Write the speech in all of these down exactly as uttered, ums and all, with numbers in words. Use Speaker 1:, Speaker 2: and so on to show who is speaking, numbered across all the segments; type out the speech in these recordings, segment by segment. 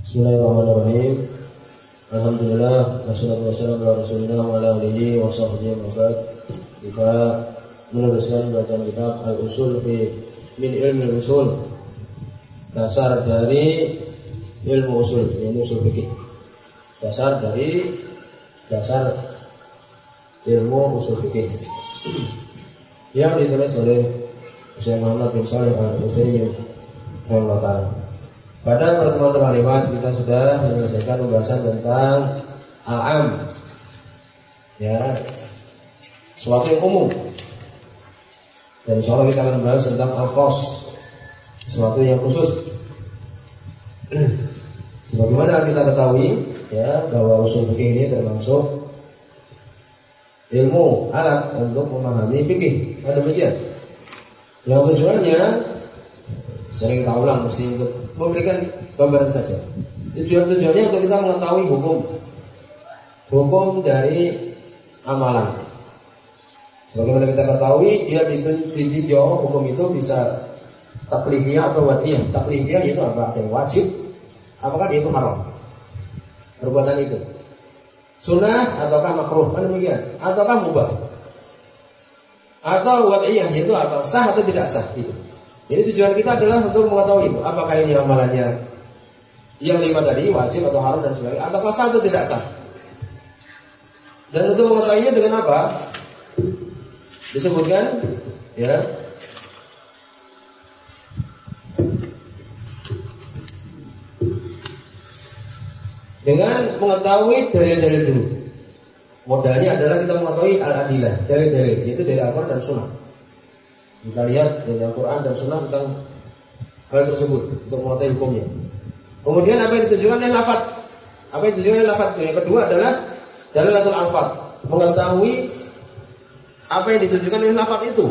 Speaker 1: Bismillahirrahmanirrahim. Alhamdulillah, wassalatu wassalamu ala Rasulillah wa ala alihi wa sahbihi wa ba'd. Kita meneruskan bacaan kitab Al-Usul fi min ilmi al-usul. Dasar dari ilmu usul, ilmu usul fikih. Dasar dari dasar ilmu usul fikih. Yang ditulis oleh Syekh Muhammad bin Shalih Al-Utsaimin rahimahullah ta'ala. Pada pertemuan terakhir kita sudah menyelesaikan pembahasan tentang al-am, ya, sesuatu yang umum. Dan insyaallah kita akan membahas tentang al-khas, sesuatu yang khusus. Sebagaimana kita ketahui, ya, bahwa usul fikih ini termasuk ilmu alat untuk memahami fikih. Ada demikian. Yang tujuannya sering kita ulang mesti untuk memberikan gambaran saja. Tujuan-tujuannya untuk kita mengetahui hukum Hukum dari amalan. Sebagaimana kita ketahui, dia ditinjau hukum itu bisa taklifiyah atau wadiyah. Taklifiyah itu apa? Ada yang wajib, apakah dia itu haram, perbuatan itu sunnah ataukah makruh, kan demikian, ataukah mubah, atau wadiyah itu apa? Sah atau tidak sah itu. Jadi tujuan kita adalah untuk mengetahui itu, apakah ini amalannya yang lima tadi wajib atau haram dan sebagainya, ataukah sah atau tidak sah. Dan untuk mengetahuinya dengan apa? Disebutkan, ya, dengan mengetahui dalil-dalil dulu. Modalnya adalah kita mengetahui al-adilah, dalil-dalil, yaitu dari Al-Quran dan Sunnah. Kita lihat dari Al-Quran dan Sunnah tentang hal tersebut untuk mengetahui hukumnya. Kemudian apa yang ditujukan oleh lafaz? Apa yang ditujukan oleh lafaz? Yang kedua adalah dalalatul alfaz, mengetahui apa yang ditujukan oleh lafaz itu.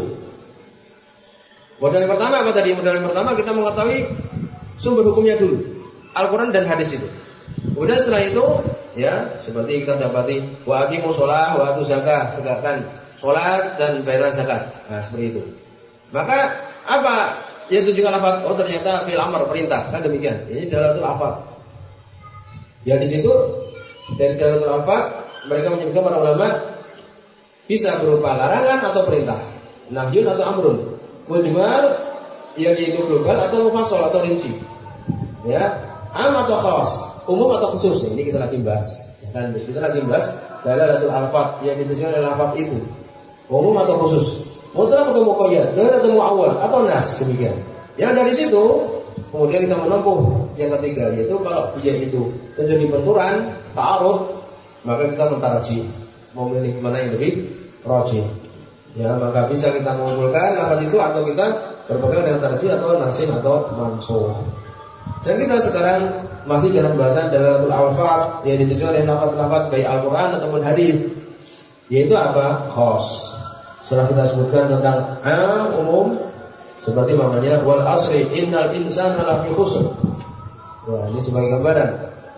Speaker 1: Modal yang pertama apa tadi? Modal yang pertama kita mengetahui sumber hukumnya dulu, Al-Quran dan hadis itu. Kemudian setelah itu, ya, seperti kita dapati wa aqimus shalah wa atuz zakah, tegakkan salat dan bayar zakat. Nah, seperti itu. Maka apa yang tujuan lafaz? Oh, ternyata fi'il amr, perintah, kan demikian. Ini dalalatul alfaz. Ya, di situ dari dalalatul alfaz mereka menyebutkan para ulama bisa berupa larangan atau perintah, nahyun atau amrun, mujmal yang itu global atau mufassal atau rinci. Ya, am atau khas, umum atau khusus. Ini kita lagi bahas. Dan kita lagi bahas dalalatul alfaz yang ditujukan oleh lafaz itu. Umum atau khusus, mutlak atau muqayyad, dalil atau muawwal atau nas, demikian. Yang dari situ kemudian kita menempuh yang ketiga, yaitu kalau dia itu terjadi benturan, ta'arud, maka kita mentaraji, memilih mana yang lebih rajih. Ya, maka bisa kita mengumpulkan lafaz itu atau kita berpegang dengan tarjih atau nasih atau mansukh. Dan kita sekarang masih dalam bahasan dalalatul alfaz yang ditujukan oleh lafaz-lafaz baik Al-Qur'an ataupun hadis, yaitu apa? Khas. Setelah kita sebutkan tentang am, umum, seperti maknanya wal asri innal insana lafi khusr. Wah, ini sebagai gambaran.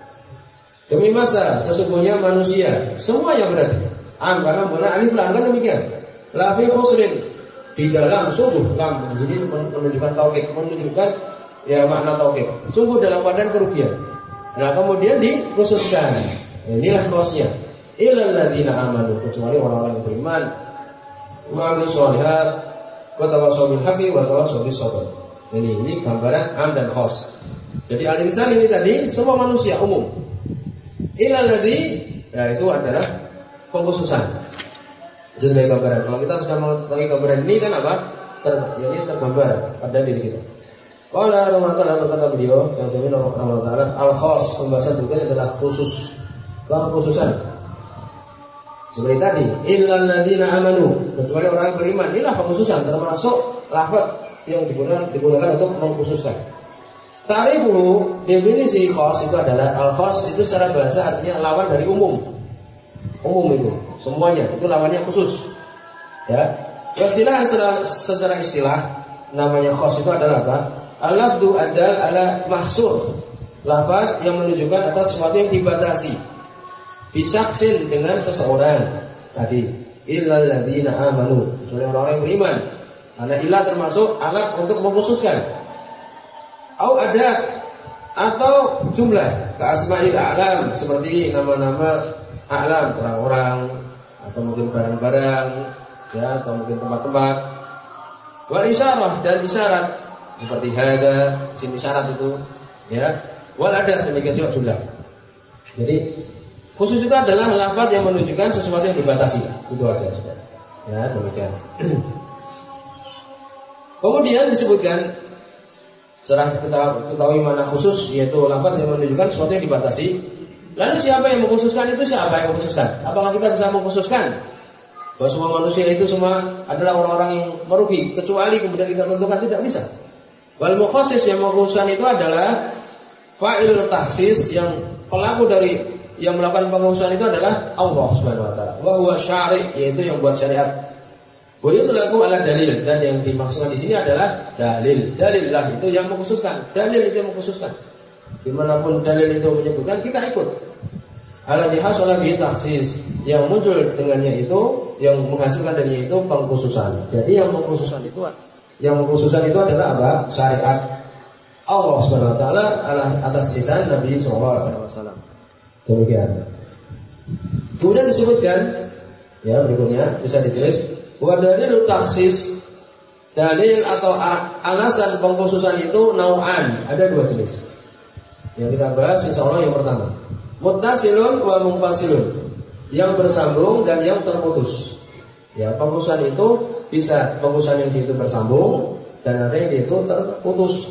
Speaker 1: Demi masa sesungguhnya manusia, semua yang berarti am karena menggunakan alif lam, kan demikian. Lafi khusrin, di dalam sungguh, lam di sini menunjukkan taukid, menunjukkan ya makna taukid. Sungguh dalam keadaan kerugian. Nah, kemudian dikhususkan. Inilah khasnya. Illal ladzina amanu, kecuali orang-orang yang beriman. Wa amilus shalihat wa tawassaw bil haqqi wa tawassaw bis sabr. Ini ini gambaran am dan khas. Jadi al-insan ini tadi semua manusia umum. Illal ladzi, ya itu adalah pengkhususan. Itu sebagai gambaran. Kalau kita sudah mengetahui gambaran ini kan apa? Ter, ya ini tergambar pada diri kita. Qala Rasulullah berkata beliau, yang saya minta Allah Taala, al-khas, pembahasan berikutnya adalah khusus. Khususan. Seperti tadi, illal ladzina amanu, kecuali orang yang beriman. Inilah pengkhususan, termasuk lafaz yang digunakan digunakan untuk mengkhususkan. Ta'rifuhu, definisi khas itu adalah al-khas itu secara bahasa artinya lawan dari umum. Umum itu semuanya, itu lawannya khusus. Ya. Istilah secara, secara istilah namanya khas itu adalah apa? Al-lafdu adal ala mahsur. Lafaz yang menunjukkan atas sesuatu yang dibatasi. Bisaksin dengan seseorang tadi illal ladzina amanu, kecuali orang-orang yang beriman. Karena ilah termasuk alat untuk mengkhususkan. Au ada atau jumlah ka asma'il a'lam seperti nama-nama a'lam orang-orang atau mungkin barang-barang ya atau mungkin tempat-tempat. Wal isyarah dan isyarat seperti hada, sini isyarat itu ya. Wal ada demikian juga jumlah. Jadi khusus itu adalah lafaz yang menunjukkan sesuatu yang dibatasi. Itu aja sudah. Ya, demikian. Kemudian disebutkan setelah ketahui mana khusus yaitu lafaz yang menunjukkan sesuatu yang dibatasi. Lalu siapa yang mengkhususkan itu? Siapa yang mengkhususkan? Apakah kita bisa mengkhususkan bahwa semua manusia itu semua adalah orang-orang yang merugi kecuali kemudian kita tentukan? Tidak bisa. Wal mukhassis yang mengkhususkan itu adalah fa'ilul tahsis, yang pelaku dari yang melakukan pengkhususan itu adalah Allah Subhanahu wa taala. Wa huwa syari', yaitu yang buat syariat. Wa yutlaqu ala dalil, dan yang dimaksudkan di sini adalah dalil. Dalil lah itu yang mengkhususkan. Dalil itu yang mengkhususkan. Dimanapun dalil itu menyebutkan kita ikut. Alladhi hasala bihi tahsis, yang muncul dengannya itu, yang menghasilkan darinya itu pengkhususan. Jadi yang pengkhususan itu yang pengkhususan itu adalah apa? Syariat Allah Subhanahu wa taala atas lisan Nabi sallallahu alaihi wasallam. Demikian. Kemudian disebutkan ya berikutnya bisa ditulis wa dalil tahsis, dalil atau alasan pengkhususan itu nau'an, ada dua jenis. Yang kita bahas insyaallah yang pertama, muttasilun wa munfasilun, yang bersambung dan yang terputus. Ya, pengkhususan itu bisa pengkhususan yang itu bersambung dan ada yang itu terputus.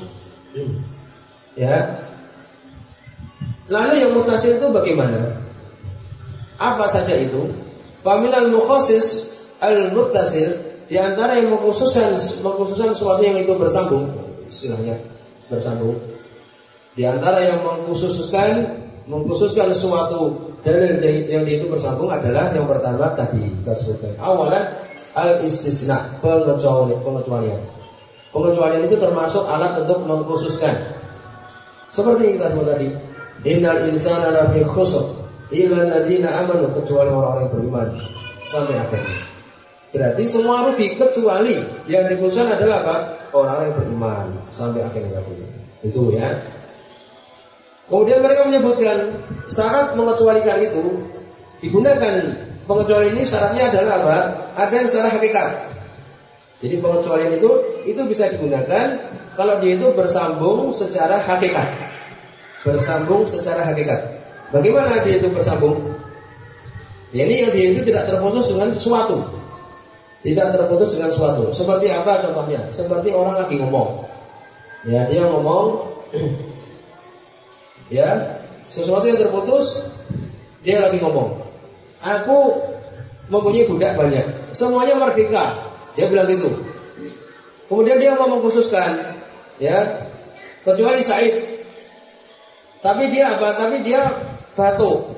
Speaker 1: Ya. Lalu yang muttasil itu bagaimana? Apa saja itu? Faminal mukhassis al-muttasil, di antara yang mengkhususkan mengkhususkan sesuatu yang itu bersambung, istilahnya bersambung. Di antara yang mengkhususkan mengkhususkan sesuatu dalil yang itu bersambung adalah yang pertama tadi kita sebutkan. Awalan al-istisna, pengecualian, pengecualian. Pengecualian itu termasuk alat untuk mengkhususkan. Seperti yang kita sebut tadi, innal insana lafi khusr illa alladziina amanu, kecuali orang-orang yang beriman, sampai akhirnya. Berarti semua rugi kecuali yang dikhususkan adalah apa? Orang-orang yang beriman, sampai akhirnya. Itu ya. Kemudian mereka menyebutkan syarat mengecualikan itu digunakan. Pengecualian ini syaratnya adalah apa? Ada yang secara hakikat. Jadi pengecualian itu itu bisa digunakan kalau dia itu bersambung secara hakikat. Bersambung secara hakikat. Bagaimana dia itu bersambung? Ya, ini yang dia itu tidak terputus dengan sesuatu. Tidak terputus dengan sesuatu. Seperti apa contohnya? Seperti orang lagi ngomong. Ya, dia ngomong ya, sesuatu yang terputus, dia lagi ngomong. Aku mempunyai budak banyak, semuanya merdeka. Dia bilang gitu. Kemudian dia mau mengkhususkan, ya, kecuali Said. Tapi dia apa? Tapi dia batuk.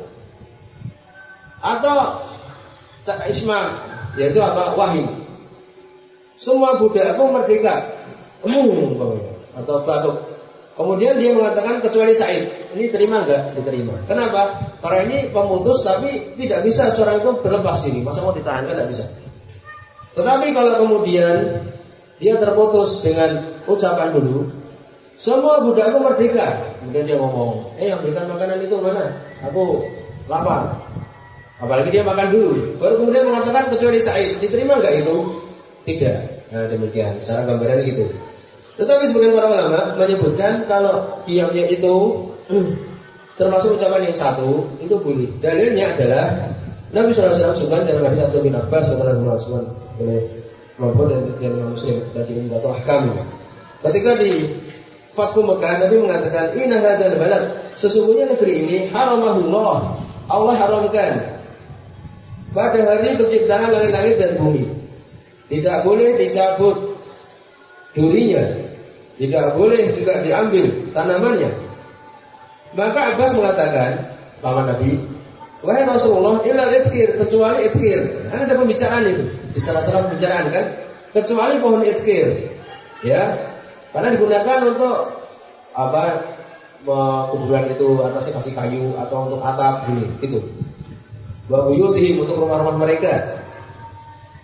Speaker 1: Atau Isma, yaitu apa? Wahid. Semua budakku merdeka. Atau batuk. Kemudian dia mengatakan kecuali Said. Ini terima enggak? Diterima. Kenapa? Karena ini pemutus tapi tidak bisa seorang itu berlepas diri. Masa mau ditahan kan tidak bisa. Tetapi kalau kemudian dia terputus dengan ucapan dulu, semua budakku merdeka. Kemudian dia ngomong, eh yang berikan makanan itu mana? Aku lapar. Apalagi dia makan dulu. Baru kemudian mengatakan kecuali Said. Diterima enggak itu? Tidak. Nah demikian. Secara gambaran gitu. Tetapi sebagian para ulama menyebutkan kalau diamnya itu termasuk ucapan yang satu, itu boleh. Dalilnya adalah Nabi shallallahu alaihi wasallam sebutkan dalam hadis Abdullah bin Abbas kata Rasulullah oleh Muhammad dan Imam Muslim tadi atau ahkam. Ketika di Fathu Mekah, Nabi mengatakan inna hadzal balad, sesungguhnya negeri ini haramahullah, Allah haramkan pada hari penciptaan langit-langit dan bumi. Tidak boleh dicabut durinya, tidak boleh juga diambil tanamannya. Maka Abbas mengatakan, paman Nabi, wahai Rasulullah, illa itkir, kecuali itkir. Ada pembicaraan itu di salah-salah pembicaraan kan, kecuali pohon itkir, ya, karena digunakan untuk apa? Kuburan itu atasnya kasih kayu atau untuk atap gini, gitu. Wa buyutihim, untuk rumah-rumah mereka.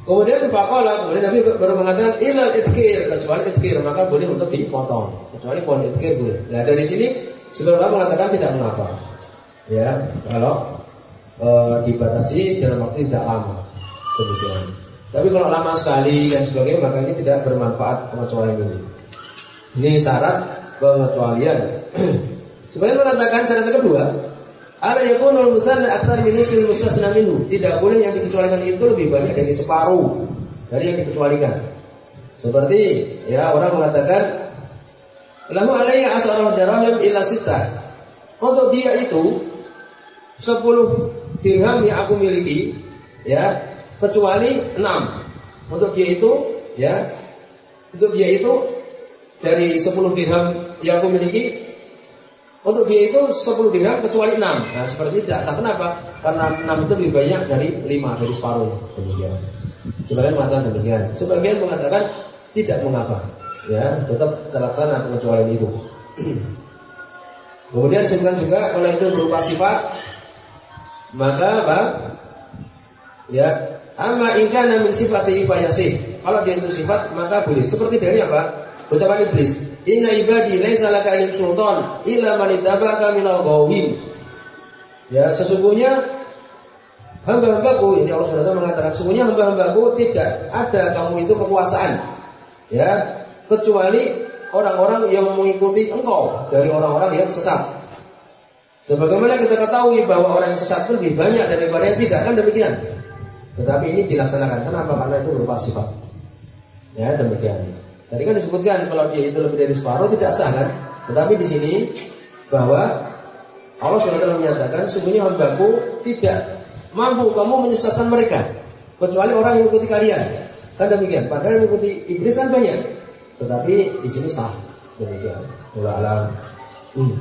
Speaker 1: Kemudian faqala, kemudian Nabi baru mengatakan ilal itkir, kecuali itkir maka boleh untuk dipotong. Kecuali pohon itkir boleh. Nah dari sini sebenarnya mengatakan tidak mengapa. Ya, kalau e, dibatasi dalam waktu tidak lama. Demikian. Tapi kalau lama sekali dan sebagainya maka ini tidak bermanfaat pengecualian ini. Ini syarat pengecualian. Sebenarnya mengatakan syarat kedua, ada yakunul musanna aktsar min nisfil mustasna minhu. Tidak boleh yang dikecualikan itu lebih banyak dari separuh dari yang dikecualikan. Seperti ya orang mengatakan lahu alayya asharah dirham ila sittah. Untuk dia itu sepuluh dirham yang aku miliki ya kecuali enam. Untuk dia itu ya untuk dia itu dari sepuluh dirham yang aku miliki, untuk dia itu sepuluh dirham kecuali enam. Nah seperti ini tidak sah. Kenapa? Karena enam itu lebih banyak dari lima, dari separuh. Demikian. Sebagian mengatakan demikian. Sebagian mengatakan tidak mengapa. Ya, tetap terlaksana pengecualian itu. Kemudian disebutkan juga kalau itu berupa sifat, maka apa? Ya, amma in kana min sifati fayasih. Kalau dia itu sifat maka boleh. Seperti dari apa? Ucapan iblis, inna ibadi laisa laka alim sultan illa man ittaba'aka minal ghawin. Ya, sesungguhnya hamba-hambaku, ini Allah Subhanahu wa taala mengatakan, sesungguhnya hamba-hambaku tidak ada kamu itu kekuasaan. Ya, kecuali orang-orang yang mengikuti engkau dari orang-orang yang sesat. Sebagaimana kita ketahui bahwa orang yang sesat itu lebih banyak daripada yang tidak, kan demikian. Tetapi ini dilaksanakan. Kenapa? Karena itu berupa sifat. Ya, demikian. Tadi kan disebutkan kalau dia itu lebih dari separuh tidak sah kan? Tetapi di sini bahwa Allah subhanahu wa taala menyatakan sesungguhnya hambaku tidak mampu kamu menyesatkan mereka kecuali orang yang mengikuti kalian. Kan demikian. Padahal yang mengikuti iblis kan banyak. Tetapi di sini sah. Demikian. Wallahu a'lam. Hmm.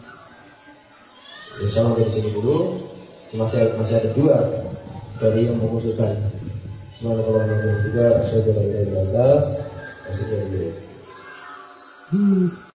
Speaker 1: Insyaallah dari sini dulu. Masih masih ada dua dari yang mengkhususkan. Semoga Allah juga saya tidak ada. Masih ada. Hmm.